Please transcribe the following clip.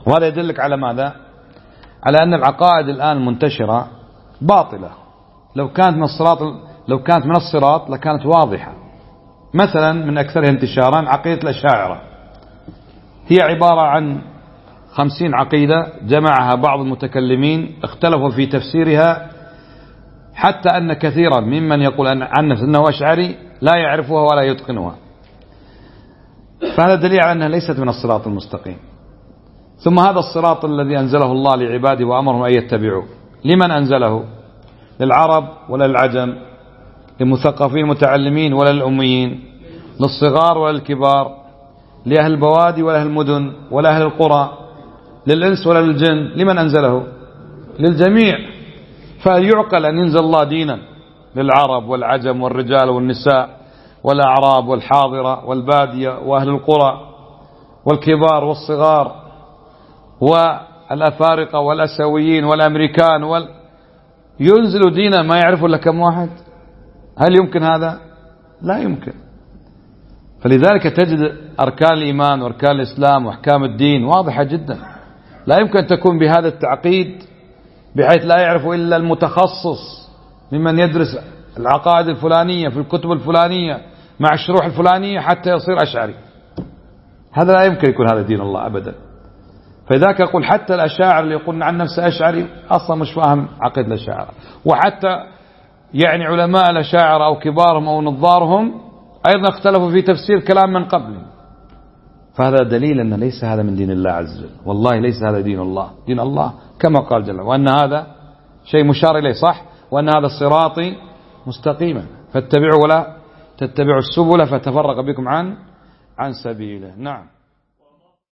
وهذا يدلك على ماذا؟ على أن العقائد الآن منتشرة باطلة. لو كانت من الصراط لكانت واضحة. مثلا من أكثرها انتشارا عقيدة الأشاعرة، هي عبارة عن 50 عقيدة جمعها بعض المتكلمين، اختلفوا في تفسيرها، حتى أن كثيرا ممن يقول عن نفسه أنه أشعري لا يعرفها ولا يتقنها. فهذا دليل على أنها ليست من الصراط المستقيم. ثم هذا الصراط الذي أنزله الله لعباده وأمرهم أن يتبعوه، لمن أنزله؟ للعرب ولا للعجم؟ للمثقفين المتعلمين ولا للأميين؟ للصغار ولا للكبار؟ لأهل البوادي ولا أهل المدن ولا أهل القرى؟ للإنس ولا للجن؟ لمن أنزله؟ للجميع. فيعقل أن ينزل الله دينا للعرب والعجم والرجال والنساء والأعراب والحاضرة والبادية وأهل القرى والكبار والصغار والأفارقة والأسيويين والأمريكان ينزل دينا ما يعرف إلا كم واحد؟ هل يمكن هذا؟ لا يمكن. فلذلك تجد أركان الإيمان وأركان الإسلام وأحكام الدين واضحة جدا، لا يمكن أن تكون بهذا التعقيد بحيث لا يعرف إلا المتخصص ممن يدرس العقائد الفلانية في الكتب الفلانية مع الشروح الفلانية حتى يصير أشعري. هذا لا يمكن يكون هذا دين الله أبدا. فذاك يقول حتى الأشاعر اللي يقولون عن نفسه أشعري أصلا مش فاهم عقيدة الأشاعرة، وحتى يعني علماء الأشاعرة أو كبارهم أو نظارهم أيضا اختلفوا في تفسير كلام من قبل. فهذا دليل أن ليس هذا من دين الله عز وجل. والله ليس هذا دين الله. دين الله كما قال جل وعلا، وأن هذا شيء مشار إليه صح، وأن هذا الصراط مستقيما فاتبعوا ولا تتبعوا السبل فتفرق بكم عن سبيله. نعم.